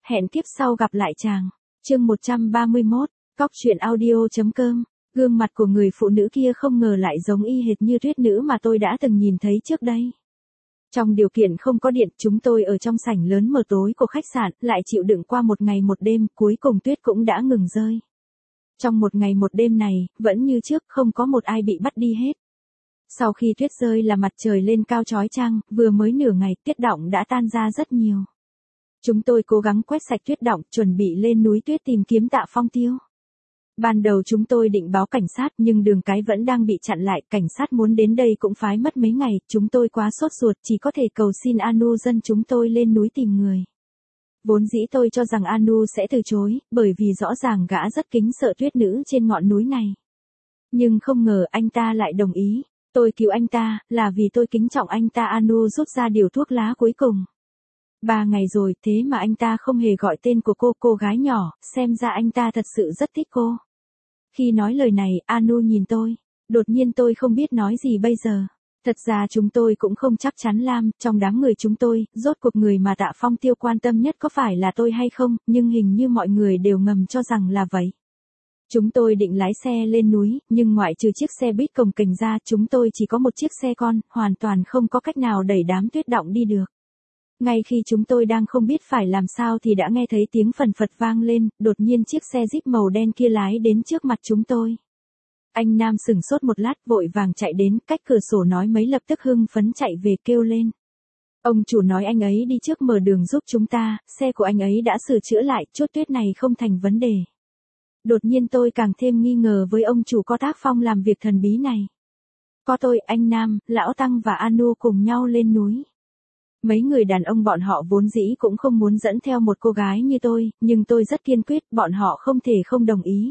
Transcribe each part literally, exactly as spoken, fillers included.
hẹn kiếp sau gặp lại chàng. Chương một trăm ba mươi mốt, cóc truyện audio.com. Gương mặt của người phụ nữ kia không ngờ lại giống y hệt như tuyết nữ mà tôi đã từng nhìn thấy trước đây. Trong điều kiện không có điện, chúng tôi ở trong sảnh lớn mờ tối của khách sạn, lại chịu đựng qua một ngày một đêm, cuối cùng tuyết cũng đã ngừng rơi. Trong một ngày một đêm này, vẫn như trước, không có một ai bị bắt đi hết. Sau khi tuyết rơi là mặt trời lên cao chói chang, vừa mới nửa ngày, tuyết đọng đã tan ra rất nhiều. Chúng tôi cố gắng quét sạch tuyết đọng, chuẩn bị lên núi tuyết tìm kiếm Tạ Phong Tiêu. Ban đầu chúng tôi định báo cảnh sát nhưng đường cái vẫn đang bị chặn lại, cảnh sát muốn đến đây cũng phải mất mấy ngày, chúng tôi quá sốt ruột chỉ có thể cầu xin Anu dân chúng tôi lên núi tìm người. Vốn dĩ tôi cho rằng Anu sẽ từ chối, bởi vì rõ ràng gã rất kính sợ tuyết nữ trên ngọn núi này. Nhưng không ngờ anh ta lại đồng ý, tôi cứu anh ta, là vì tôi kính trọng anh ta. Anu rút ra điều thuốc lá cuối cùng. Ba ngày rồi, thế mà anh ta không hề gọi tên của cô, cô gái nhỏ, xem ra anh ta thật sự rất thích cô. Khi nói lời này, Anu nhìn tôi. Đột nhiên tôi không biết nói gì bây giờ. Thật ra chúng tôi cũng không chắc chắn Lam, trong đám người chúng tôi, rốt cuộc người mà Tạ Phong Tiêu quan tâm nhất có phải là tôi hay không, nhưng hình như mọi người đều ngầm cho rằng là vậy. Chúng tôi định lái xe lên núi, nhưng ngoại trừ chiếc xe buýt cồng kềnh ra, chúng tôi chỉ có một chiếc xe con, hoàn toàn không có cách nào đẩy đám tuyết đọng đi được. Ngay khi chúng tôi đang không biết phải làm sao thì đã nghe thấy tiếng phần phật vang lên, đột nhiên chiếc xe Jeep màu đen kia lái đến trước mặt chúng tôi. Anh Nam sửng sốt một lát, vội vàng chạy đến, cách cửa sổ nói mấy lập tức hưng phấn chạy về kêu lên. Ông chủ nói anh ấy đi trước mở đường giúp chúng ta, xe của anh ấy đã sửa chữa lại, chốt tuyết này không thành vấn đề. Đột nhiên tôi càng thêm nghi ngờ với ông chủ có tác phong làm việc thần bí này. Có tôi, anh Nam, Lão Tăng và Anu cùng nhau lên núi. Mấy người đàn ông bọn họ vốn dĩ cũng không muốn dẫn theo một cô gái như tôi, nhưng tôi rất kiên quyết, bọn họ không thể không đồng ý.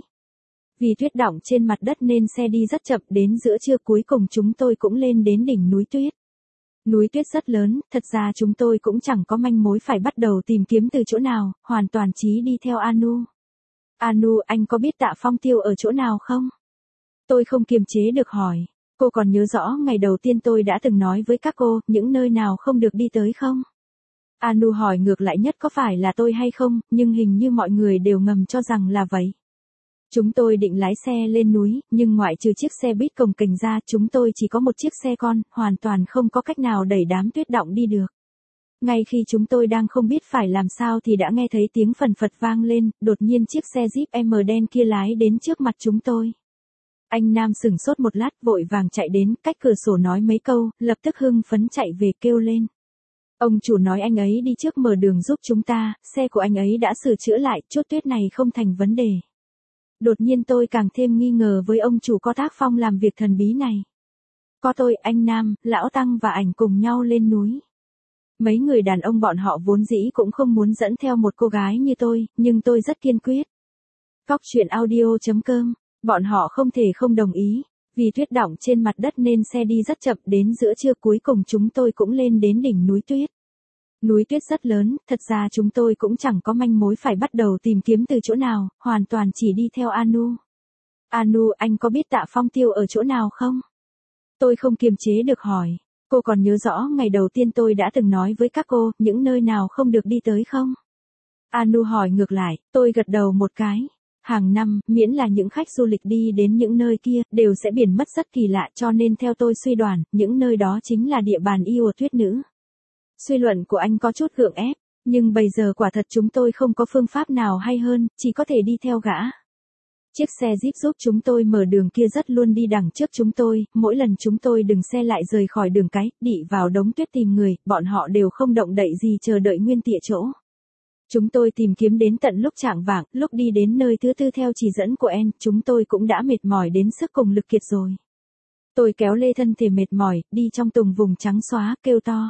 Vì tuyết đọng trên mặt đất nên xe đi rất chậm, đến giữa trưa cuối cùng chúng tôi cũng lên đến đỉnh núi tuyết. Núi tuyết rất lớn, thật ra chúng tôi cũng chẳng có manh mối phải bắt đầu tìm kiếm từ chỗ nào, hoàn toàn chí đi theo Anu. Anu, anh có biết Tạ Phong Tiêu ở chỗ nào không? Tôi không kiềm chế được hỏi. Cô còn nhớ rõ ngày đầu tiên tôi đã từng nói với các cô, những nơi nào không được đi tới không? Anu hỏi ngược lại nhất có phải là tôi hay không, nhưng hình như mọi người đều ngầm cho rằng là vậy. Chúng tôi định lái xe lên núi, nhưng ngoại trừ chiếc xe buýt cồng kềnh ra, chúng tôi chỉ có một chiếc xe con, hoàn toàn không có cách nào đẩy đám tuyết đọng đi được. Ngay khi chúng tôi đang không biết phải làm sao thì đã nghe thấy tiếng phần phật vang lên, đột nhiên chiếc xe Jeep M đen kia lái đến trước mặt chúng tôi. Anh Nam sửng sốt một lát, vội vàng chạy đến, cách cửa sổ nói mấy câu, lập tức hưng phấn chạy về kêu lên. Ông chủ nói anh ấy đi trước mở đường giúp chúng ta, xe của anh ấy đã sửa chữa lại, chốt tuyết này không thành vấn đề. Đột nhiên tôi càng thêm nghi ngờ với ông chủ có tác phong làm việc thần bí này. Có tôi, anh Nam, Lão Tăng và ảnh cùng nhau lên núi. Mấy người đàn ông bọn họ vốn dĩ cũng không muốn dẫn theo một cô gái như tôi, nhưng tôi rất kiên quyết. Cóc truyện audio.com. Bọn họ không thể không đồng ý, vì tuyết đọng trên mặt đất nên xe đi rất chậm, đến giữa trưa cuối cùng chúng tôi cũng lên đến đỉnh núi tuyết. Núi tuyết rất lớn, thật ra chúng tôi cũng chẳng có manh mối phải bắt đầu tìm kiếm từ chỗ nào, hoàn toàn chỉ đi theo Anu. Anu, anh có biết Tạ Phong Tiêu ở chỗ nào không? Tôi không kiềm chế được hỏi. Cô còn nhớ rõ ngày đầu tiên tôi đã từng nói với các cô, những nơi nào không được đi tới không? Anu hỏi ngược lại, tôi gật đầu một cái. Hàng năm, miễn là những khách du lịch đi đến những nơi kia, đều sẽ biển mất rất kỳ lạ, cho nên theo tôi suy đoán, những nơi đó chính là địa bàn yêu tuyết nữ. Suy luận của anh có chút gượng ép, nhưng bây giờ quả thật chúng tôi không có phương pháp nào hay hơn, chỉ có thể đi theo gã. Chiếc xe Jeep giúp chúng tôi mở đường kia rất luôn đi đằng trước chúng tôi, mỗi lần chúng tôi dừng xe lại rời khỏi đường cái, đị vào đống tuyết tìm người, bọn họ đều không động đậy gì chờ đợi nguyên tịa chỗ. Chúng tôi tìm kiếm đến tận lúc chạng vạng, lúc đi đến nơi thứ tư theo chỉ dẫn của En, chúng tôi cũng đã mệt mỏi đến sức cùng lực kiệt rồi. Tôi kéo lê thân thể mệt mỏi, đi trong tùng vùng trắng xóa, kêu to.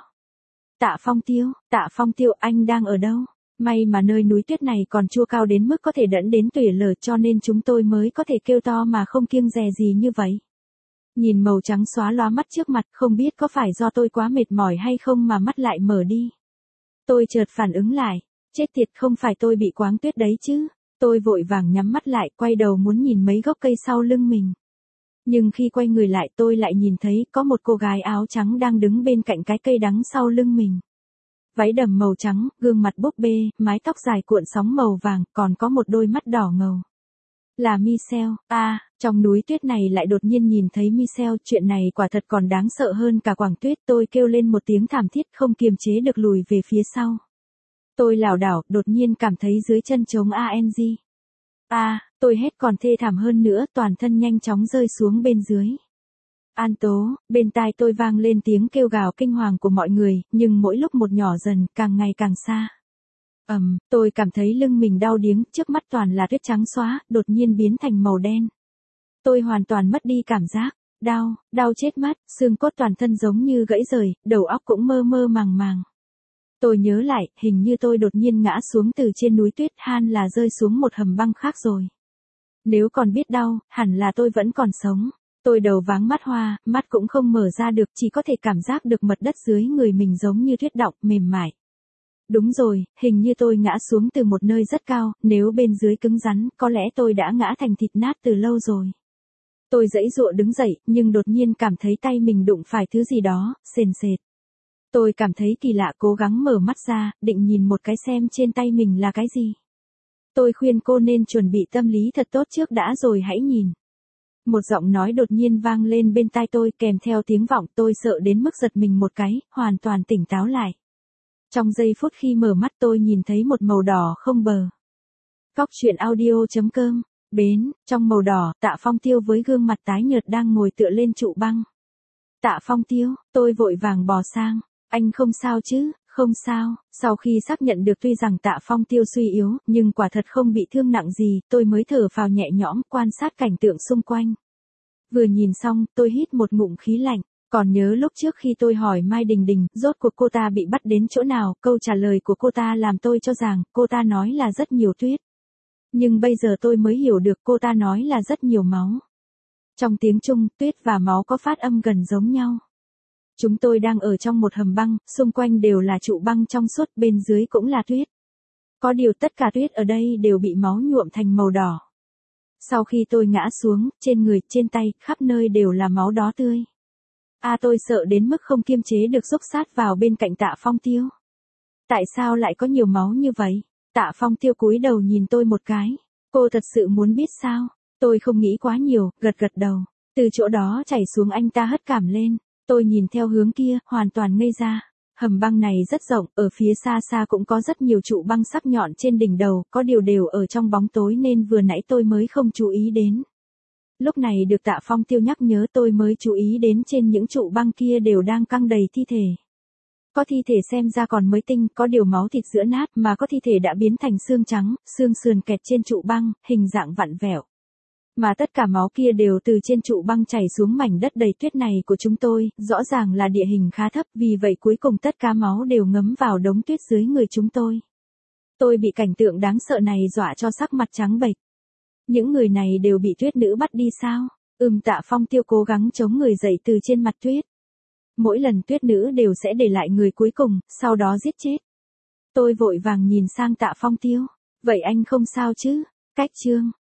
Tạ Phong Tiêu, Tạ Phong Tiêu, anh đang ở đâu? May mà nơi núi tuyết này còn chưa cao đến mức có thể dẫn đến tủi lở, cho nên chúng tôi mới có thể kêu to mà không kiêng dè gì như vậy. Nhìn màu trắng xóa lóa mắt trước mặt, không biết có phải do tôi quá mệt mỏi hay không mà mắt lại mở đi. Tôi chợt phản ứng lại. Chết tiệt, không phải tôi bị quáng tuyết đấy chứ. Tôi vội vàng nhắm mắt lại, quay đầu muốn nhìn mấy gốc cây sau lưng mình. Nhưng khi quay người lại tôi lại nhìn thấy có một cô gái áo trắng đang đứng bên cạnh cái cây đắng sau lưng mình. Váy đầm màu trắng, gương mặt búp bê, mái tóc dài cuộn sóng màu vàng, còn có một đôi mắt đỏ ngầu. Là Michelle, à, trong núi tuyết này lại đột nhiên nhìn thấy Michelle, chuyện này quả thật còn đáng sợ hơn cả Quảng Tuyết. Tôi kêu lên một tiếng thảm thiết không kiềm chế được lùi về phía sau. Tôi lảo đảo, đột nhiên cảm thấy dưới chân trống a en giê. À, tôi hét còn thê thảm hơn nữa, toàn thân nhanh chóng rơi xuống bên dưới. An Tố, bên tai tôi vang lên tiếng kêu gào kinh hoàng của mọi người, nhưng mỗi lúc một nhỏ dần, càng ngày càng xa. Ầm, um, tôi cảm thấy lưng mình đau điếng, trước mắt toàn là tuyết trắng xóa, đột nhiên biến thành màu đen. Tôi hoàn toàn mất đi cảm giác, đau, đau chết mất, xương cốt toàn thân giống như gãy rời, đầu óc cũng mơ mơ màng màng. Tôi nhớ lại, hình như tôi đột nhiên ngã xuống từ trên núi tuyết, han là rơi xuống một hầm băng khác rồi. Nếu còn biết đau, hẳn là tôi vẫn còn sống. Tôi đầu váng mắt hoa, mắt cũng không mở ra được, chỉ có thể cảm giác được mật đất dưới người mình giống như tuyết đọng, mềm mại. Đúng rồi, hình như tôi ngã xuống từ một nơi rất cao, nếu bên dưới cứng rắn, có lẽ tôi đã ngã thành thịt nát từ lâu rồi. Tôi giãy giụa đứng dậy, nhưng đột nhiên cảm thấy tay mình đụng phải thứ gì đó, sền sệt. Tôi cảm thấy kỳ lạ, cố gắng mở mắt ra, định nhìn một cái xem trên tay mình là cái gì. Tôi khuyên cô nên chuẩn bị tâm lý thật tốt trước đã rồi hãy nhìn. Một giọng nói đột nhiên vang lên bên tai tôi kèm theo tiếng vọng, tôi sợ đến mức giật mình một cái, hoàn toàn tỉnh táo lại. Trong giây phút khi mở mắt tôi nhìn thấy một màu đỏ không bờ. Cóc truyện audio chấm com, bến, trong màu đỏ, Tạ Phong Tiêu với gương mặt tái nhợt đang ngồi tựa lên trụ băng. Tạ Phong Tiêu, tôi vội vàng bò sang, anh không sao chứ? Không sao, sau khi xác nhận được tuy rằng Tạ Phong Tiêu suy yếu, nhưng quả thật không bị thương nặng gì, tôi mới thở phào nhẹ nhõm, quan sát cảnh tượng xung quanh. Vừa nhìn xong, tôi hít một ngụm khí lạnh, còn nhớ lúc trước khi tôi hỏi Mai Đình Đình, rốt cuộc cô ta bị bắt đến chỗ nào, câu trả lời của cô ta làm tôi cho rằng, cô ta nói là rất nhiều tuyết. Nhưng bây giờ tôi mới hiểu được cô ta nói là rất nhiều máu. Trong tiếng Trung, tuyết và máu có phát âm gần giống nhau. Chúng tôi đang ở trong một hầm băng, xung quanh đều là trụ băng trong suốt, bên dưới cũng là tuyết. Có điều tất cả tuyết ở đây đều bị máu nhuộm thành màu đỏ. Sau khi tôi ngã xuống, trên người, trên tay, khắp nơi đều là máu đỏ tươi. À tôi sợ đến mức không kiềm chế được xúc sát vào bên cạnh Tạ Phong Tiêu. Tại sao lại có nhiều máu như vậy? Tạ Phong Tiêu cúi đầu nhìn tôi một cái. Cô thật sự muốn biết sao? Tôi không nghĩ quá nhiều, gật gật đầu. Từ chỗ đó chảy xuống anh ta hất cảm lên. Tôi nhìn theo hướng kia, hoàn toàn ngây ra. Hầm băng này rất rộng, ở phía xa xa cũng có rất nhiều trụ băng sắc nhọn trên đỉnh đầu, có điều đều ở trong bóng tối nên vừa nãy tôi mới không chú ý đến. Lúc này được Tạ Phong Tiêu nhắc nhớ tôi mới chú ý đến trên những trụ băng kia đều đang căng đầy thi thể. Có thi thể xem ra còn mới tinh, có điều máu thịt giữa nát, mà có thi thể đã biến thành xương trắng, xương sườn kẹt trên trụ băng, hình dạng vặn vẹo. Mà tất cả máu kia đều từ trên trụ băng chảy xuống mảnh đất đầy tuyết này của chúng tôi, rõ ràng là địa hình khá thấp, vì vậy cuối cùng tất cả máu đều ngấm vào đống tuyết dưới người chúng tôi. Tôi bị cảnh tượng đáng sợ này dọa cho sắc mặt trắng bệch. Những người này đều bị tuyết nữ bắt đi sao? Ừm, Tạ Phong Tiêu cố gắng chống người dậy từ trên mặt tuyết. Mỗi lần tuyết nữ đều sẽ để lại người cuối cùng, sau đó giết chết. Tôi vội vàng nhìn sang Tạ Phong Tiêu. Vậy anh không sao chứ? Cách chương.